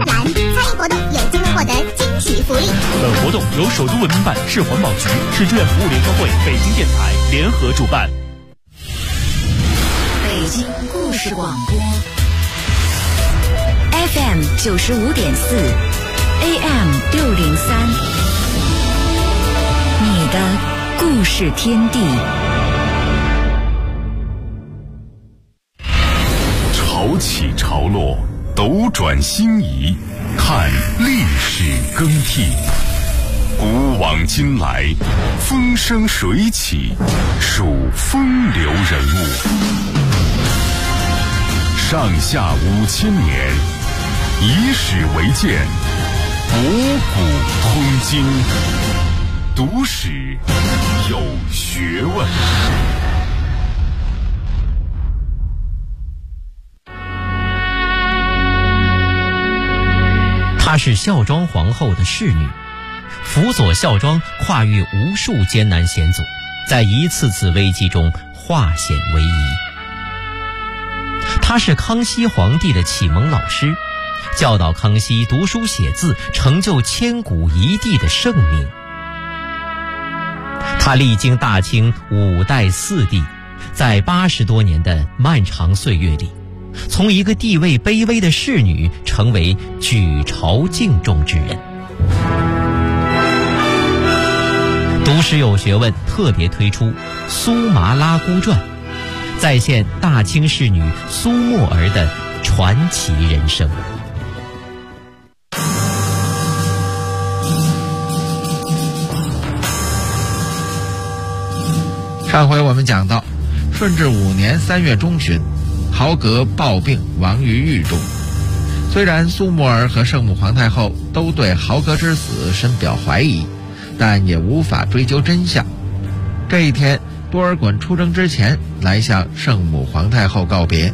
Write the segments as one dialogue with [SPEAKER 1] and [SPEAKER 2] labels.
[SPEAKER 1] 蓝，参与活动有机会获得惊喜福利。
[SPEAKER 2] 本活动由首都文明办、市环保局、市志愿服务联合会、北京电台联合主办。
[SPEAKER 3] 北京故事广播 FM 95.4 AM 603，你的故事天地。
[SPEAKER 4] 潮起潮落，斗转星移，看历史更替。古往今来，风生水起，数风流人物。上下5000年，以史为鉴，博古通今，读史有学问。
[SPEAKER 5] 她是孝庄皇后的侍女，辅佐孝庄跨越无数艰难险阻，在一次次危机中化险为夷。她是康熙皇帝的启蒙老师，教导康熙读书写字，成就千古一帝的盛名。她历经大清5代4帝，在80多年的漫长岁月里，从一个地位卑微的侍女成为举朝敬重之人。读史有学问特别推出《苏麻拉姑传》，再现大清侍女苏沫儿的传奇人生。
[SPEAKER 6] 上回我们讲到，顺治5年3月中旬，豪格暴病亡于狱中。虽然苏沫儿和圣母皇太后都对豪格之死深表怀疑，但也无法追究真相。这一天，多尔衮出征之前来向圣母皇太后告别。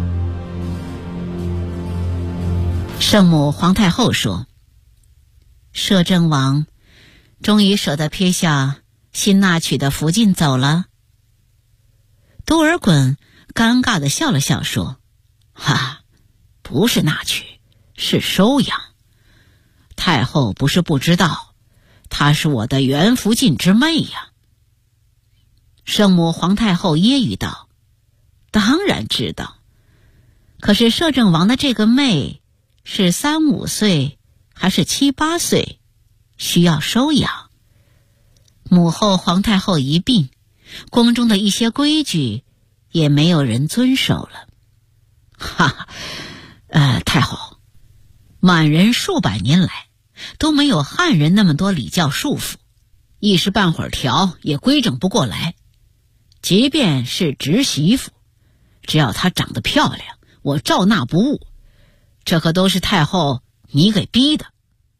[SPEAKER 7] 圣母皇太后说：“摄政王终于舍得撇下新纳取的福晋走了。”多尔衮尴尬地笑了笑说：“不是纳取，是收养。太后不是不知道，她是我的原福晋之妹呀。”圣母皇太后揶揄道：“当然知道，可是摄政王的这个妹是3、5岁还是7、8岁，需要收养。母后皇太后一病，宫中的一些规矩也没有人遵守了。太后，满人数百年来都没有汉人那么多礼教束缚，一时半会儿调也规整不过来。即便是侄媳妇，只要她长得漂亮，我照纳不误。这可都是太后你给逼的。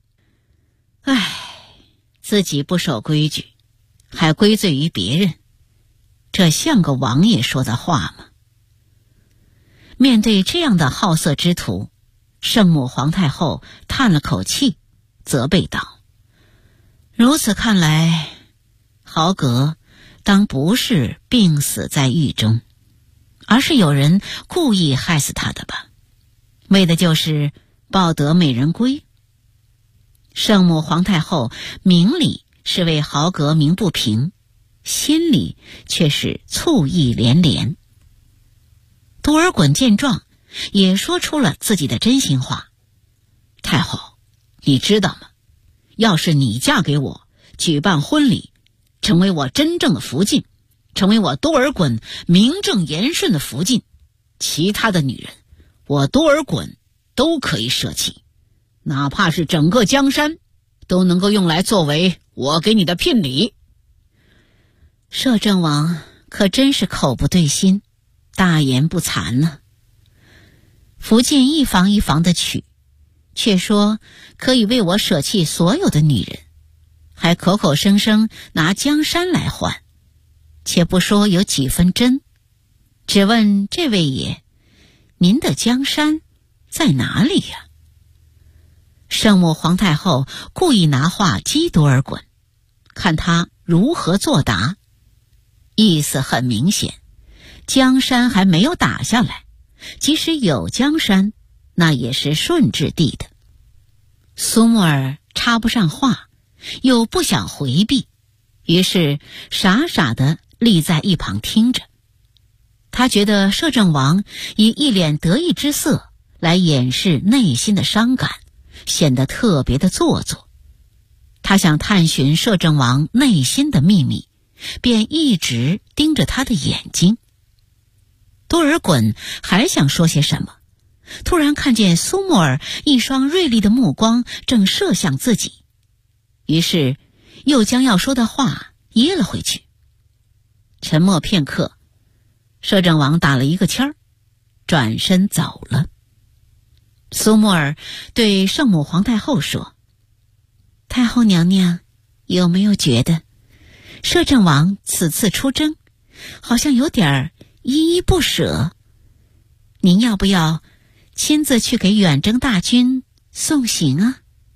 [SPEAKER 7] 自己不守规矩，还归罪于别人，这像个王爷说的话吗？面对这样的好色之徒，圣母皇太后叹了口气，责备道：“如此看来，豪格当不是病死在狱中，而是有人故意害死他的吧，为的就是抱得美人归。”圣母皇太后明里是为豪格鸣不平，心里却是醋意连连。多尔衮见状，也说出了自己的真心话：“太后，你知道吗？要是你嫁给我，举办婚礼，成为我真正的福晋，成为我多尔衮名正言顺的福晋，其他的女人，我多尔衮都可以舍弃，哪怕是整个江山，都能够用来作为我给你的聘礼。”摄政王可真是口不对心，大言不惭呢。福晋一房一房的娶，却说可以为我舍弃所有的女人，还口口声声拿江山来换，且不说有几分真，只问这位爷，您的江山在哪里呀？圣母皇太后故意拿话激多尔衮，看他如何作答。意思很明显，江山还没有打下来，即使有江山，那也是顺治帝的， 苏木尔插不上话，又不想回避，于是傻傻地立在一旁听着。他觉得摄政王以一脸得意之色来掩饰内心的伤感，显得特别的做作。他想探寻摄政王内心的秘密，便一直盯着他的眼睛。多尔衮还想说些什么，突然看见苏木尔一双锐利的目光正射向自己，于是又将要说的话噎了回去。沉默片刻，摄政王打了一个签儿，转身走了。苏木尔对圣母皇太后说：太后娘娘，有没有觉得摄政王此次出征好像有点依依不舍？您要不要亲自去给远征大军送行啊？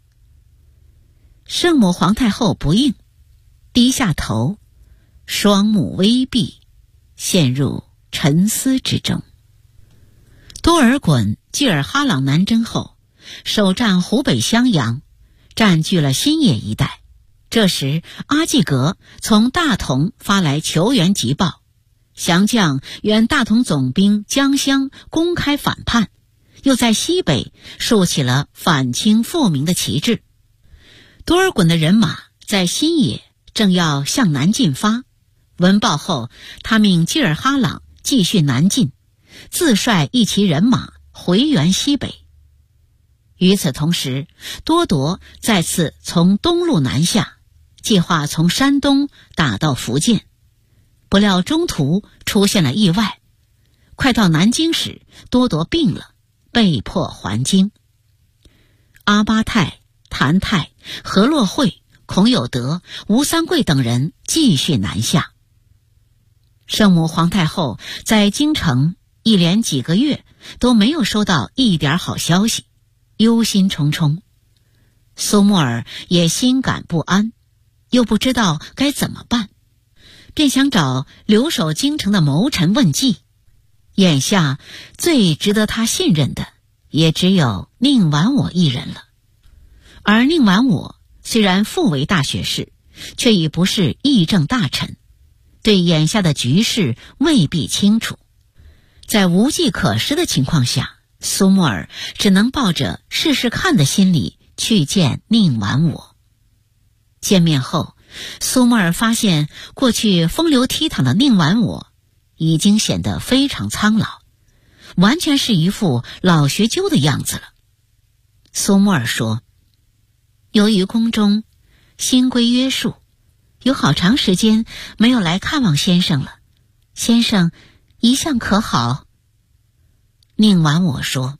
[SPEAKER 7] 圣母皇太后不应，低下头，双目微闭，陷入沉思之中。多尔衮济尔哈朗南征后，首战湖北襄阳，占据了新野一带。这时阿济格从大同发来求援急报，降将原大同总兵江襄公开反叛，又在西北竖起了反清复明的旗帜。多尔衮的人马在新野正要向南进发，闻报后，他命济尔哈朗继续南进，自率一骑人马回援西北。与此同时，多铎再次从东路南下，计划从山东打到福建，不料中途出现了意外，快到南京时，多铎病了，被迫还京。阿巴泰、谭泰、何洛会、孔有德、吴三桂等人继续南下。圣母皇太后在京城一连几个月都没有收到一点好消息，忧心忡忡。苏木尔也心感不安，又不知道该怎么办，便想找留守京城的谋臣问计。眼下最值得他信任的也只有宁完我一人了。而宁完我虽然复为大学士，却已不是议政大臣，对眼下的局势未必清楚。在无计可施的情况下，苏木尔只能抱着试试看的心理去见宁完我。见面后，苏木尔发现过去风流倜傥的宁完我已经显得非常苍老，完全是一副老学究的样子了。苏木尔说：由于宫中新规约束，有好长时间没有来看望先生了，先生一向可好？宁完我说：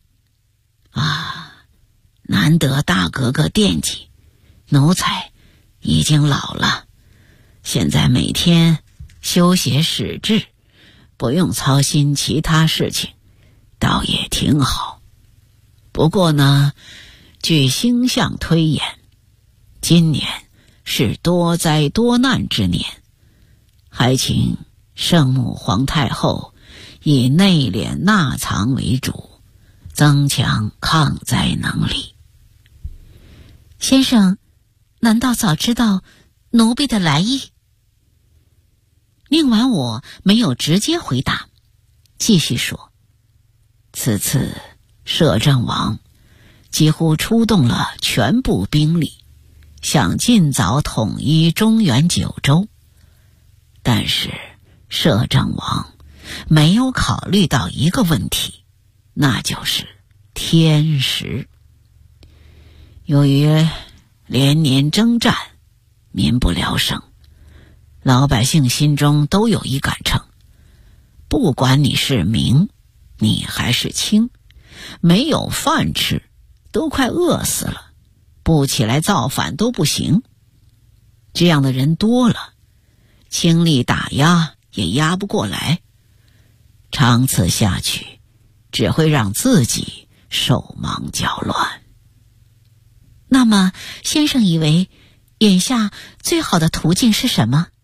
[SPEAKER 7] 难得大哥哥惦记，奴才已经老了，现在每天修写史志，不用操心其他事情，倒也挺好。不过呢，据星象推演，今年是多灾多难之年，还请圣母皇太后以内敛纳藏为主，增强抗灾能力。先生难道早知道奴婢的来意？宁完我没有直接回答，继续说：此次摄政王几乎出动了全部兵力，想尽早统一中原九州，但是摄政王没有考虑到一个问题，那就是天时。由于连年征战，民不聊生，老百姓心中都有一杆秤，不管你是明，你还是清，没有饭吃，都快饿死了，不起来造反都不行。这样的人多了，倾力打压也压不过来，长此下去，只会让自己手忙脚乱。那么，先生以为眼下最好的途径是什么？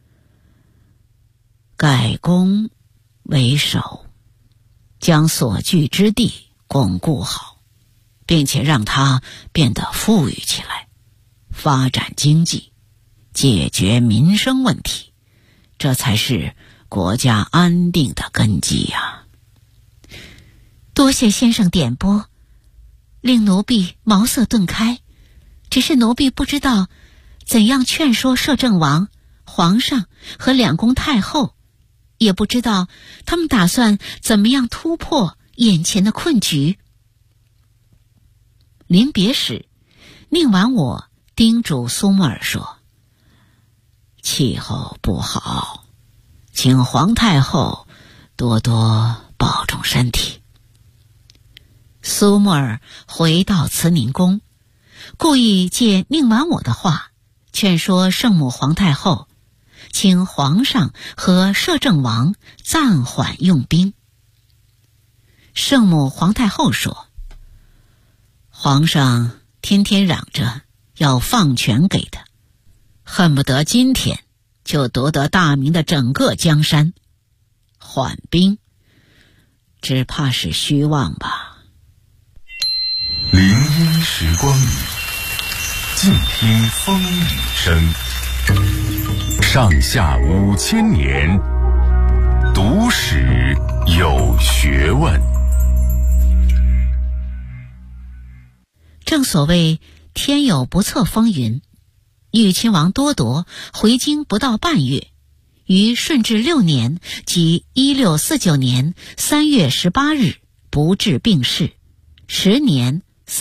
[SPEAKER 7] 改攻为守，将所据之地巩固好， 并且让它变得富裕起来，发展经济，解决民生问题，这才是国家安定的根基呀。
[SPEAKER 1] 多谢先生点拨，令奴婢茅塞顿开。只是奴婢不知道怎样劝说摄政王、皇上和两宫太后，也不知道他们打算怎么样突破眼前的困局。
[SPEAKER 7] 临别时，宁完我叮嘱苏木尔说：气候不好，请皇太后多多保重身体。苏木尔回到慈宁宫，故意借宁完我的话劝说圣母皇太后，请皇上和摄政王暂缓用兵。圣母皇太后说：皇上天天嚷着要放权给他，恨不得今天就夺得大明的整个江山，缓兵只怕是虚妄吧。
[SPEAKER 4] 林荫时光语，静听风雨声。上下5000年，读史有学问。
[SPEAKER 7] 正所谓天有不测风云，豫亲王多铎回京不到半月，于顺治6年即1649年3月18日不治病逝，时年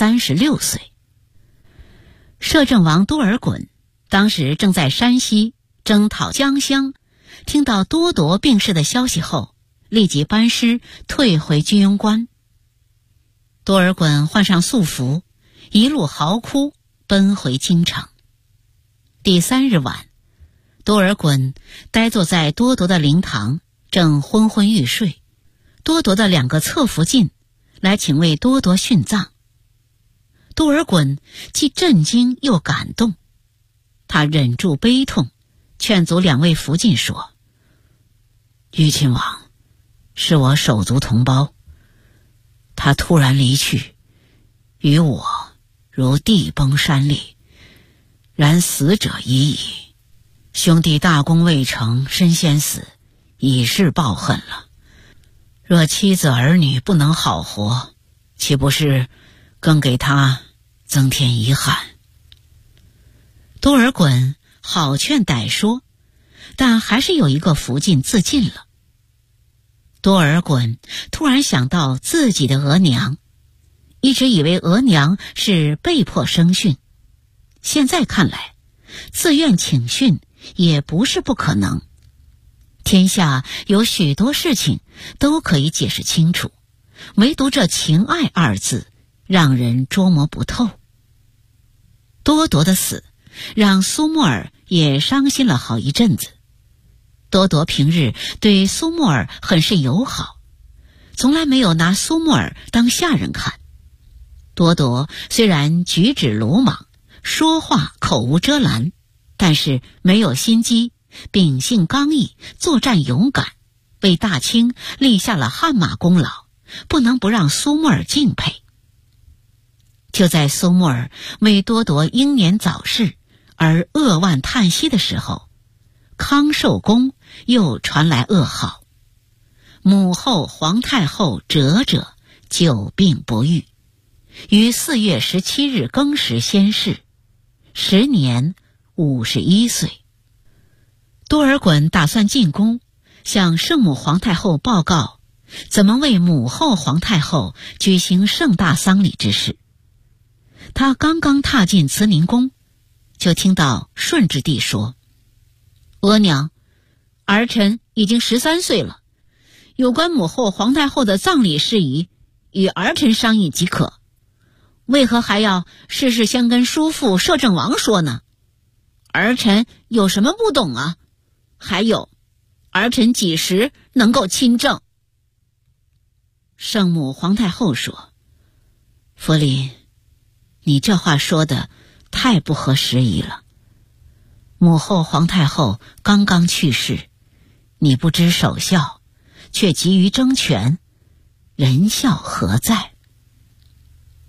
[SPEAKER 7] 36岁。摄政王多尔衮当时正在山西征讨江乡，听到多铎病逝的消息后，立即班师退回居庸关。多尔衮换上素服，一路嚎哭奔回京城。第3日晚，多尔衮呆坐在多铎的灵堂，正昏昏欲睡。多铎的2个侧福晋来请为多铎殉葬。多尔衮既震惊又感动，他忍住悲痛，劝阻2位福晋说：豫亲王是我手足同胞，他突然离去，与我如地崩山裂，然死者已矣。兄弟大功未成身先死，已是报恨了。若妻子儿女不能好活，岂不是更给他增添遗憾？多尔衮好劝歹说，但还是有一个福晋自尽了。多尔衮突然想到自己的额娘，一直以为额娘是被迫生殉，现在看来，自愿请殉也不是不可能。天下有许多事情都可以解释清楚，唯独这情爱2字让人捉摸不透。多铎的死让苏木尔也伤心了好一阵子。多铎平日对苏木尔很是友好，从来没有拿苏木尔当下人看。多铎虽然举止鲁莽，说话口无遮拦，但是没有心机，秉性刚毅，作战勇敢，为大清立下了汗马功劳，不能不让苏木尔敬佩。就在苏木尔为多铎英年早逝而扼腕叹息的时候，康寿宫又传来噩耗，母后皇太后哲哲久病不愈，于4月17日庚时仙逝，时年51岁。多尔衮打算进宫，向圣母皇太后报告怎么为母后皇太后举行盛大丧礼之事。他刚刚踏进慈宁宫，就听到顺治帝说：额娘，儿臣已经13岁了，有关母后皇太后的葬礼事宜，与儿臣商议即可，为何还要事事先跟叔父摄政王说呢？儿臣有什么不懂啊？还有，儿臣几时能够亲政？圣母皇太后说：福临，你这话说的太不合时宜了。母后皇太后刚刚去世，你不知守孝，却急于争权，人孝何在？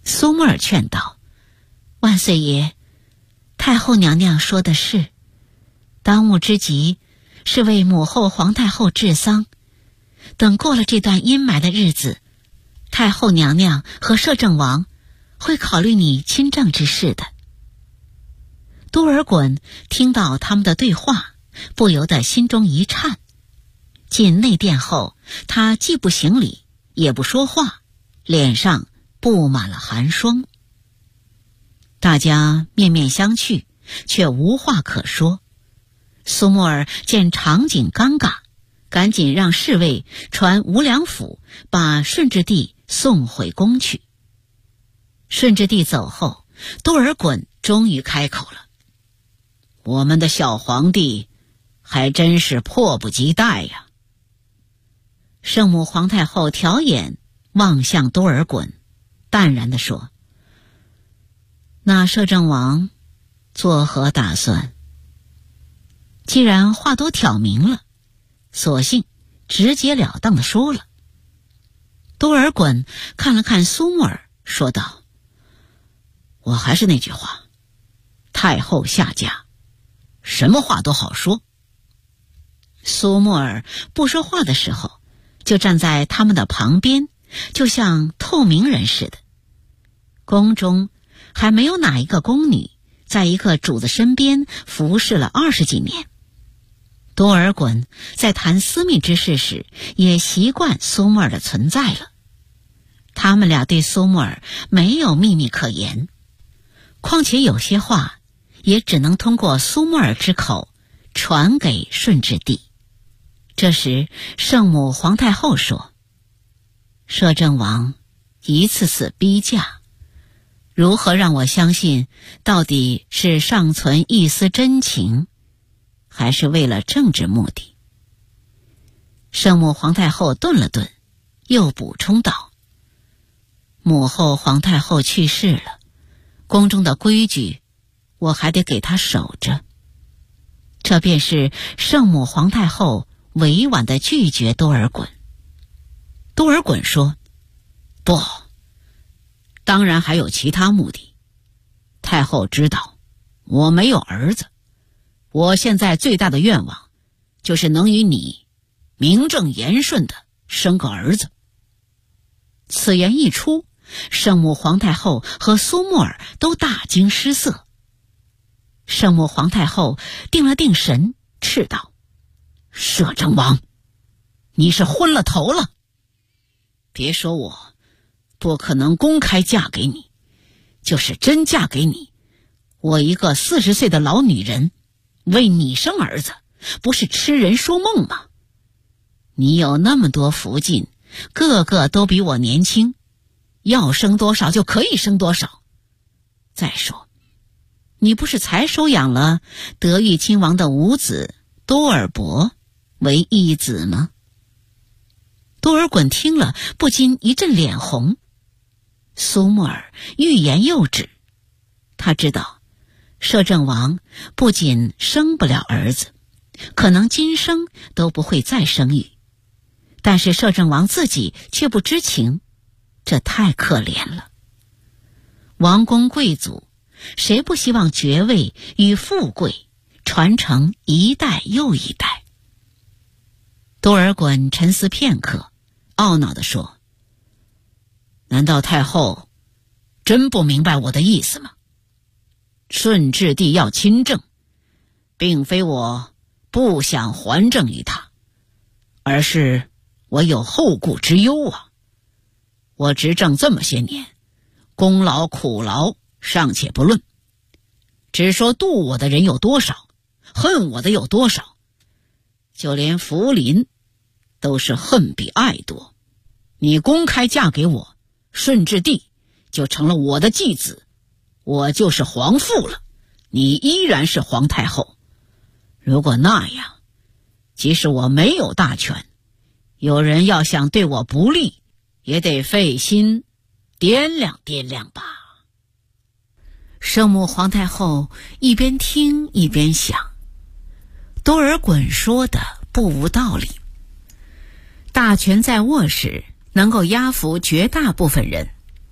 [SPEAKER 7] 苏木尔劝道：“万岁爷，太后娘娘说的是，当务之急是为母后皇太后治丧。等过了这段阴霾的日子，太后娘娘和摄政王会考虑你亲政之事的。”多尔衮听到他们的对话，不由得心中一颤。进内殿后，他既不行礼，也不说话，脸上布满了寒霜。大家面面相觑，却无话可说。苏木尔见场景尴尬，赶紧让侍卫传无良府，把顺治帝送回宫去。顺治帝走后，多尔衮终于开口了：“我们的小皇帝还真是迫不及待呀。”圣母皇太后挑眼望向多尔衮，淡然地说：“那摄政王作何打算？”既然话都挑明了，索性直截了当地说了。多尔衮看了看苏木尔，说道：“我还是那句话，太后下嫁，什么话都好说。”苏木尔不说话的时候，就站在他们的旁边，就像透明人似的。宫中还没有哪一个宫女在一个主子身边服侍了20几年。多尔衮在谈私密之事时，也习惯苏木尔的存在了。他们俩对苏木尔没有秘密可言，况且有些话也只能通过苏木尔之口传给顺治帝。这时圣母皇太后说：“摄政王一次次逼嫁，如何让我相信到底是尚存一丝真情，还是为了政治目的？”圣母皇太后顿了顿，又补充道：“母后皇太后去世了，宫中的规矩我还得给她守着。”这便是圣母皇太后委婉地拒绝多尔衮。多尔衮说：“不，当然还有其他目的。太后知道我没有儿子，我现在最大的愿望就是能与你名正言顺地生个儿子。”此言一出，圣母皇太后和苏木尔都大惊失色。圣母皇太后定了定神，斥道：“摄政王，你是昏了头了！别说我不可能公开嫁给你，就是真嫁给你，我一个40岁的老女人为你生儿子，不是痴人说梦吗？你有那么多福晋，个个都比我年轻，要生多少就可以生多少。再说，你不是才收养了德裕亲王的五子多尔伯为义子吗？”多尔衮听了不禁一阵脸红。苏木尔欲言又止，他知道摄政王不仅生不了儿子，可能今生都不会再生育，但是摄政王自己却不知情，这太可怜了。王公贵族谁不希望爵位与富贵传承一代又一代？多尔衮沉思片刻，懊恼地说：“难道太后真不明白我的意思吗？顺治帝要亲政，并非我不想还政于他，而是我有后顾之忧啊。我执政这么些年，功劳苦劳尚且不论，只说妒我的人有多少，恨我的有多少，就连福临都是恨比爱多。你公开嫁给我，顺治帝就成了我的继子，我就是皇父了，你依然是皇太后。如果那样，即使我没有大权，有人要想对我不利，也得费心掂量掂量吧。”圣母皇太后一边听一边想，多尔衮说的不无道理。大权在握时，能够压服绝大部分人，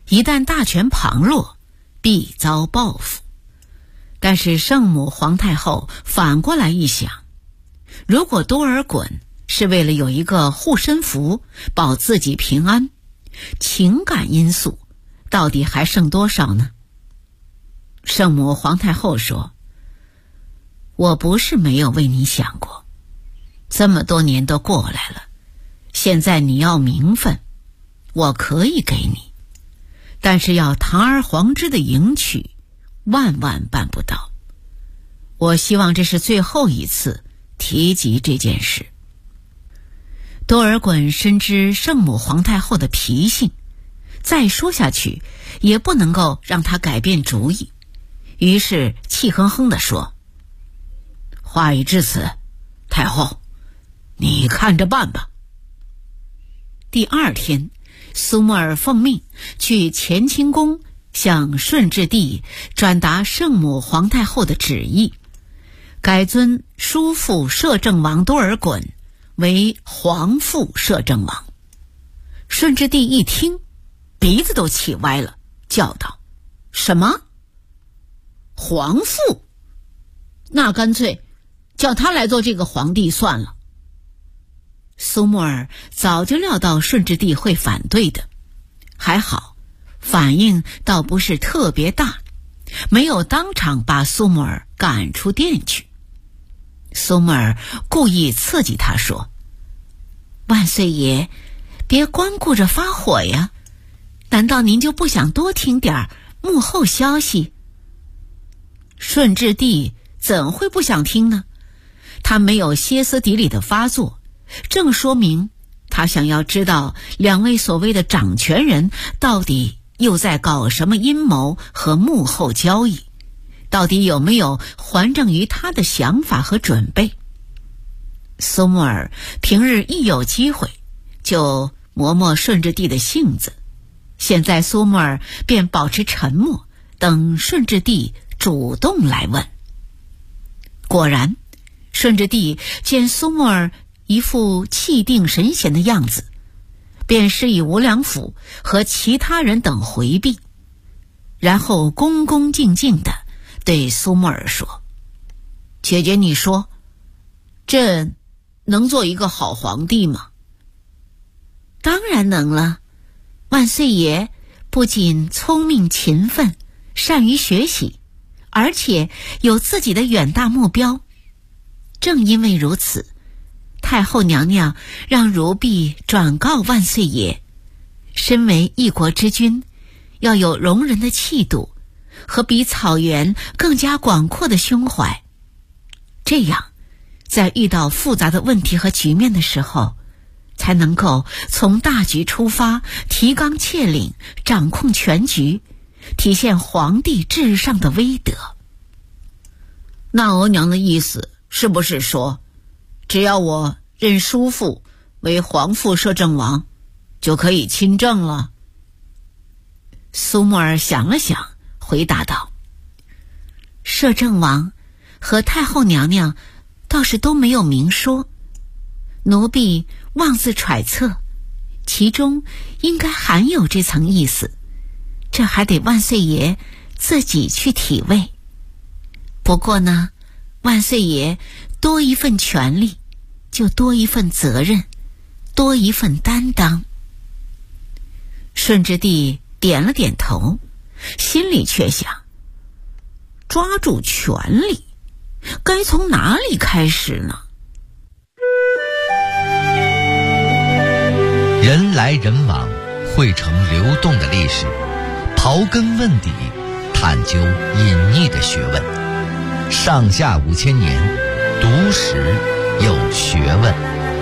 [SPEAKER 7] 一旦大权旁落，必遭报复。但是圣母皇太后反过来一想，如果多尔衮是为了有一个护身符保自己平安，情感因素到底还剩多少呢？圣母皇太后说，我不是没有为你想过，这么多年都过来了，现在你要名分，我可以给你，但是要堂而皇之的迎娶，万万办不到。我希望这是最后一次提及这件事。多尔衮深知圣母皇太后的脾性，再说下去也不能够让她改变主意，于是气哼哼地说，话已至此，太后，你看着办吧。第二天，苏木尔奉命去乾清宫向顺治帝转达圣母皇太后的旨意，改尊叔父摄政王多尔衮为皇父摄政王。顺治帝一听，鼻子都气歪了，叫道，什么？皇父？那干脆叫他来做这个皇帝算了。苏木尔早就料到顺治帝会反对的，还好反应倒不是特别大，没有当场把苏木尔赶出殿去。苏木尔故意刺激他说，万岁爷，别光顾着发火呀，难道您就不想多听点幕后消息？顺治帝怎会不想听呢？他没有歇斯底里的发作，正说明他想要知道两位所谓的掌权人到底又在搞什么阴谋和幕后交易，到底有没有还政于他的想法和准备。苏木尔平日一有机会就磨磨顺治帝的性子，现在苏木尔便保持沉默，等顺治帝主动来问。果然，顺治帝见苏木尔一副气定神闲的样子，便示意无良府和其他人等回避，然后恭恭敬敬地对苏木尔说，姐姐你说，朕能做一个好皇帝吗？当然能了，万岁爷不仅聪明勤奋，善于学习，而且有自己的远大目标。正因为如此，太后娘娘让如婢转告万岁爷，身为一国之君，要有容人的气度和比草原更加广阔的胸怀，这样在遇到复杂的问题和局面的时候，才能够从大局出发，提纲挈领，掌控全局，体现皇帝至上的威德。那额娘的意思是不是说，只要我认叔父为皇父摄政王，就可以亲政了？苏木尔想了想，回答道，摄政王和太后娘娘倒是都没有明说，奴婢妄自揣测，其中应该含有这层意思，这还得万岁爷自己去体味。不过呢，万岁爷多一份权力，就多一份责任，多一份担当。顺治帝点了点头，心里却想，抓住权力，该从哪里开始呢？
[SPEAKER 6] 人来人往，汇成流动的历史，刨根问底，探究隐匿的学问。上下5000年，读史有学问。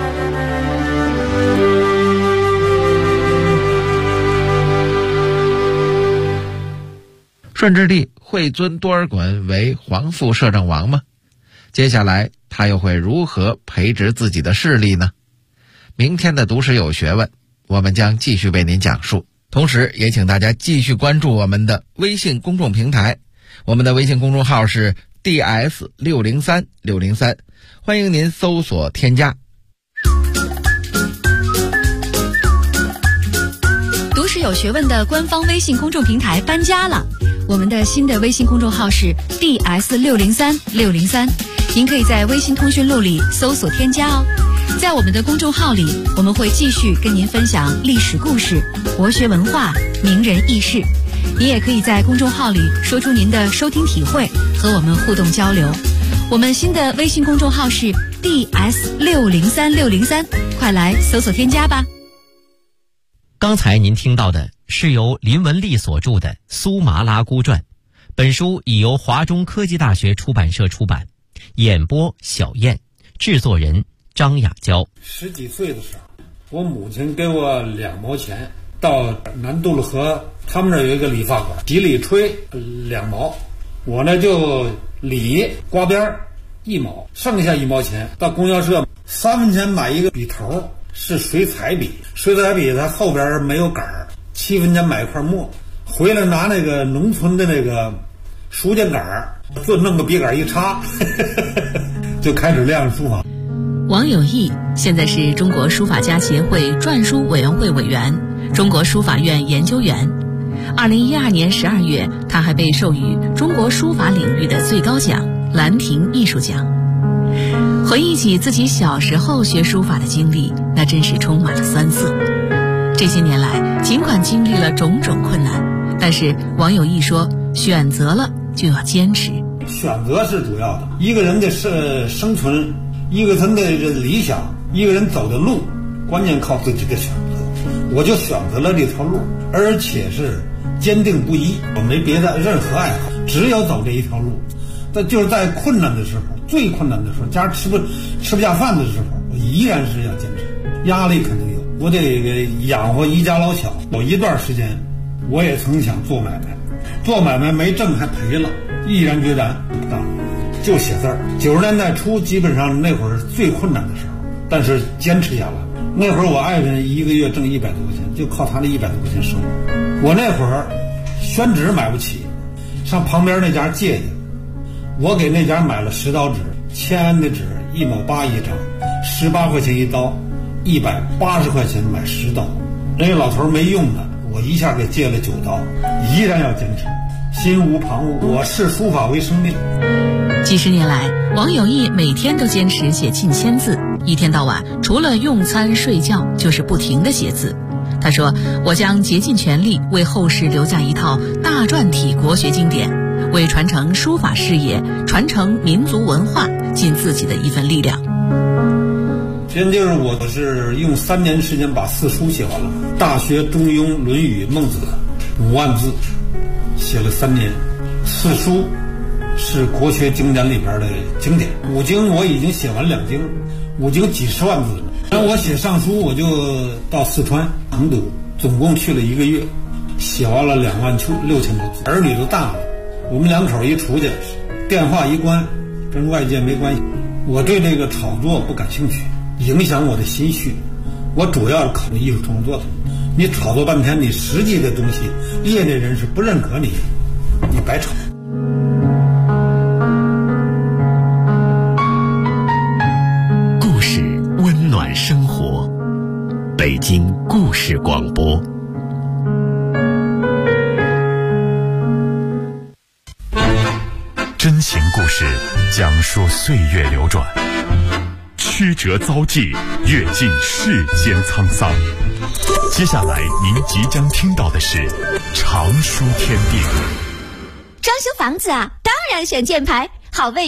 [SPEAKER 6] 顺治帝会尊多尔衮为皇父摄政王吗？接下来他又会如何培植自己的势力呢？明天的读史有学问，我们将继续为您讲述。同时也请大家继续关注我们的微信公众平台，我们的微信公众号是 DS603603，欢迎您搜索添加。
[SPEAKER 3] 读史
[SPEAKER 8] 是有学问的官方微信公众平台搬家了，我们的新的微信公众号是 DS603603，您可以在微信通讯录里搜索添加哦。在我们的公众号里，我们会继续跟您分享历史故事、国学文化、名人轶事。您也可以在公众号里说出您的收听体会，和我们互动交流。我们新的微信公众号是 DS603603，快来搜索添加吧。
[SPEAKER 5] 刚才您听到的是由林文丽所著的《苏麻拉姑传》，本书已由华中科技大学出版社出版，演播小燕，制作人张雅娇。
[SPEAKER 9] 10几岁的时候，我母亲给我2毛钱，到南渡了河，他们那有一个理发馆，洗理吹2毛，我呢就理刮边1毛，剩下1毛钱到供销社3分钱买一个笔头，是水彩笔，水彩笔它后边没有杆儿，7分钱买一块墨，回来拿那个农村的那个书架杆儿，就弄个笔杆一插就开始练书法。
[SPEAKER 7] 王有义现在是中国书法家协会篆书委员会委员、中国书法院研究员。2012年12月，他还被授予中国书法领域的最高奖兰亭艺术奖。回忆起自己小时候学书法的经历，那真是充满了酸涩。这些年来，尽管经历了种种困难，但是王有义说，选择了就要坚持。
[SPEAKER 9] 选择是主要的，一个人的生存，一个人的理想，一个人走的路，关键靠自己的选择。我就选择了这条路，而且是坚定不移，我没别的任何爱好，只有走这一条路。但就是在困难的时候，最困难的时候，家吃不下饭的时候，我依然是要坚持。压力肯定有，我得养活一家老小。有一段时间，我也曾想做买卖，做买卖没挣还赔了，毅然决然不干，就写字儿。90年代初，基本上那会儿最困难的时候，但是坚持下来。那会儿我爱人一个月挣100多块钱，就靠他那100多块钱生活。我那会儿宣纸买不起，上旁边那家借去，我给那家买了10刀纸，签的纸1毛8一张，18块钱一刀，180块钱买10刀。那个老头没用的，我一下给借了9刀，依然要坚持，心无旁骛。我视书法为生命。
[SPEAKER 7] 几十年来，王有义每天都坚持写近1000字，一天到晚除了用餐睡觉就是不停地写字。他说，我将竭尽全力为后世留下一套大篆体国学经典，为传承书法事业、传承民族文化尽自己的一份力量。
[SPEAKER 9] 真就是我是用3年时间把4书写完了，《大学》《中庸》《论语》《孟子》5万字，写了3年。4书是国学经典里边的经典，5经我已经写完2经，5经几十万字了。然后我写上书，我就到四川成都，总共去了1个月，写完了26000多字。儿女都大了，我们2口一出去，电话一关，跟外界没关系。我对这个炒作不感兴趣，影响我的心绪。我主要是考虑艺术创作的。你炒作半天，你实际的东西，业内人士不认可你，你白炒。
[SPEAKER 10] 故事温暖生活，北京故事广播。
[SPEAKER 4] 真情故事讲述岁月流转，曲折遭际，阅尽世间沧桑。接下来您即将听到的是常书天地。
[SPEAKER 11] 装修房子啊，当然选箭牌，好位